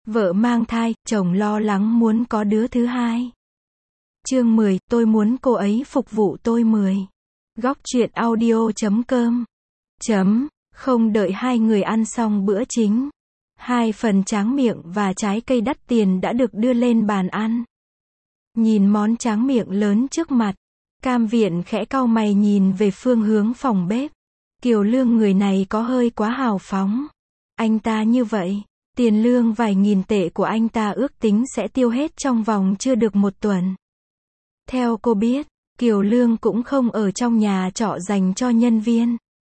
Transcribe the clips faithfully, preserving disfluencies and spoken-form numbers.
Vợ mang thai, chồng lo lắng muốn có đứa thứ hai. Chương mười, tôi muốn cô ấy phục vụ tôi mười. Góc truyện audio chấm com. Chấm, không đợi hai người ăn xong bữa chính. Hai phần tráng miệng và trái cây đắt tiền đã được đưa lên bàn ăn. Nhìn món tráng miệng lớn trước mặt, Cam Viện khẽ cau mày nhìn về phương hướng phòng bếp. Kiều Lương người này có hơi quá hào phóng. Anh ta như vậy, tiền lương vài nghìn tệ của anh ta ước tính sẽ tiêu hết trong vòng chưa được một tuần. Theo cô biết, Kiều Lương cũng không ở trong nhà trọ dành cho nhân viên.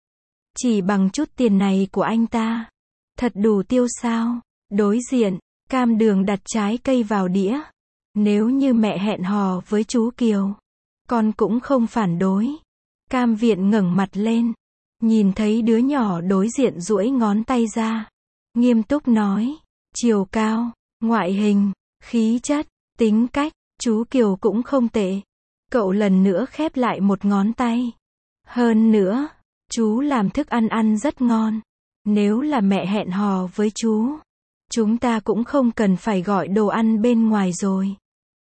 Chỉ bằng chút tiền này của anh ta, thật đủ tiêu sao? Đối diện, Cam Đường đặt trái cây vào đĩa. Nếu như mẹ hẹn hò với chú Kiều, con cũng không phản đối. Cam Viện ngẩng mặt lên, nhìn thấy đứa nhỏ đối diện duỗi ngón tay ra, nghiêm túc nói, chiều cao, ngoại hình, khí chất, tính cách, chú Kiều cũng không tệ. Cậu lần nữa khép lại một ngón tay. Hơn nữa, chú làm thức ăn ăn rất ngon. Nếu là mẹ hẹn hò với chú, chúng ta cũng không cần phải gọi đồ ăn bên ngoài rồi.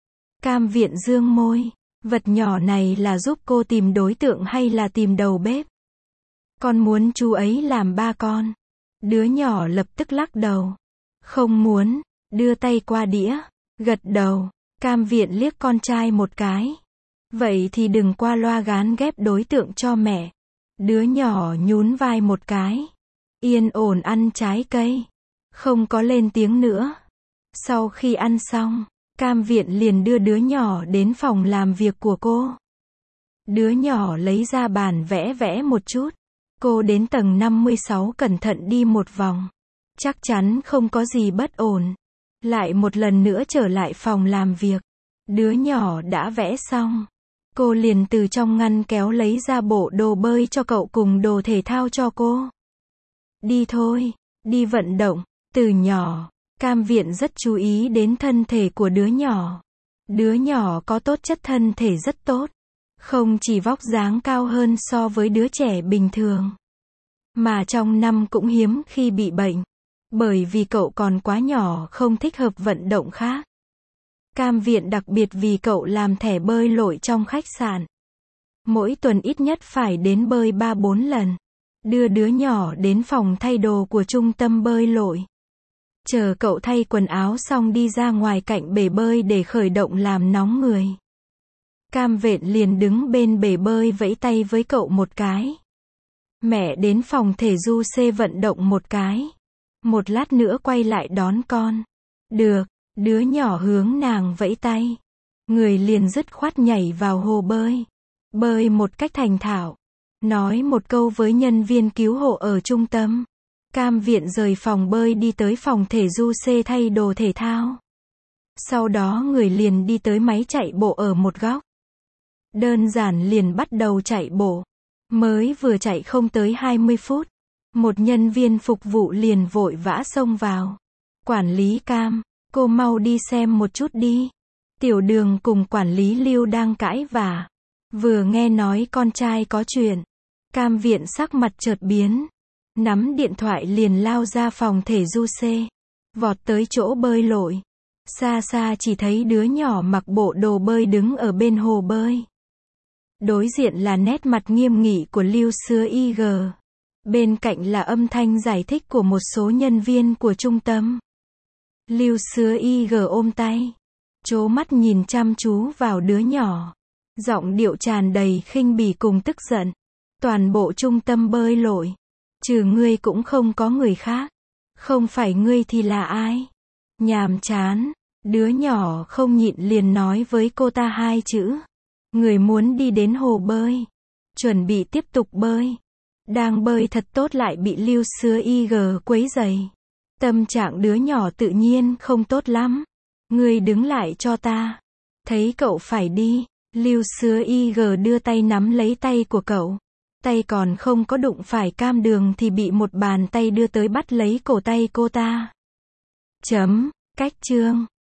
Cam Viện dương môi, vật nhỏ này là giúp cô tìm đối tượng hay là tìm đầu bếp? Con muốn chú ấy làm ba con. Đứa nhỏ lập tức lắc đầu. Không muốn, đưa tay qua đĩa, gật đầu. Cam Viện liếc con trai một cái. Vậy thì đừng qua loa gán ghép đối tượng cho mẹ. Đứa nhỏ nhún vai một cái. Yên ổn ăn trái cây. Không có lên tiếng nữa. Sau khi ăn xong, Cam Viện liền đưa đứa nhỏ đến phòng làm việc của cô. Đứa nhỏ lấy ra bàn vẽ vẽ một chút. Cô đến tầng năm mươi sáu cẩn thận đi một vòng. Chắc chắn không có gì bất ổn. Lại một lần nữa trở lại phòng làm việc. Đứa nhỏ đã vẽ xong. Cô liền từ trong ngăn kéo lấy ra bộ đồ bơi cho cậu cùng đồ thể thao cho cô. Đi thôi, đi vận động. Từ nhỏ, Cam Viện rất chú ý đến thân thể của đứa nhỏ. Đứa nhỏ có tố chất thân thể rất tốt. Không chỉ vóc dáng cao hơn so với đứa trẻ bình thường, mà trong năm cũng hiếm khi bị bệnh. Bởi vì cậu còn quá nhỏ không thích hợp vận động khác. Cam Viện đặc biệt vì cậu làm thẻ bơi lội trong khách sạn. Mỗi tuần ít nhất phải đến bơi ba bốn lần. Đưa đứa nhỏ đến phòng thay đồ của trung tâm bơi lội. Chờ cậu thay quần áo xong đi ra ngoài cạnh bể bơi để khởi động làm nóng người. Cam Viện liền đứng bên bể bơi vẫy tay với cậu một cái. Mẹ đến phòng thể du xê vận động một cái. Một lát nữa quay lại đón con. Được, đứa nhỏ hướng nàng vẫy tay. Người liền dứt khoát nhảy vào hồ bơi. Bơi một cách thành thạo. Nói một câu với nhân viên cứu hộ ở trung tâm. Cam Viện rời phòng bơi đi tới phòng thể du xê thay đồ thể thao. Sau đó người liền đi tới máy chạy bộ ở một góc. Đơn giản liền bắt đầu chạy bộ. Mới vừa chạy không tới hai mươi phút. Một nhân viên phục vụ liền vội vã xông vào. Quản lý Cam, cô mau đi xem một chút đi. Tiểu Đường cùng quản lý Lưu đang cãi vã. Vừa nghe nói con trai có chuyện. Cam Viện sắc mặt chợt biến. Nắm điện thoại liền lao ra phòng thể du xê. Vọt tới chỗ bơi lội. Xa xa chỉ thấy đứa nhỏ mặc bộ đồ bơi đứng ở bên hồ bơi. Đối diện là nét mặt nghiêm nghị của Lưu Sứa i giê. Bên cạnh là âm thanh giải thích của một số nhân viên của trung tâm. Lưu Sứa i giê ôm tay, trố mắt nhìn chăm chú vào đứa nhỏ. Giọng điệu tràn đầy khinh bỉ cùng tức giận. Toàn bộ trung tâm bơi lội, trừ ngươi cũng không có người khác. Không phải ngươi thì là ai? Nhàm chán. Đứa nhỏ không nhịn liền nói với cô ta hai chữ. Người muốn đi đến hồ bơi. Chuẩn bị tiếp tục bơi. Đang bơi thật tốt lại bị Lưu Sứa i giê quấy rầy. Tâm trạng đứa nhỏ tự nhiên không tốt lắm. Ngươi đứng lại cho ta. Thấy cậu phải đi, Lưu Sứa i giê đưa tay nắm lấy tay của cậu. Tay còn không có đụng phải Cam Đường thì bị một bàn tay đưa tới bắt lấy cổ tay cô ta. Chấm, cách chương.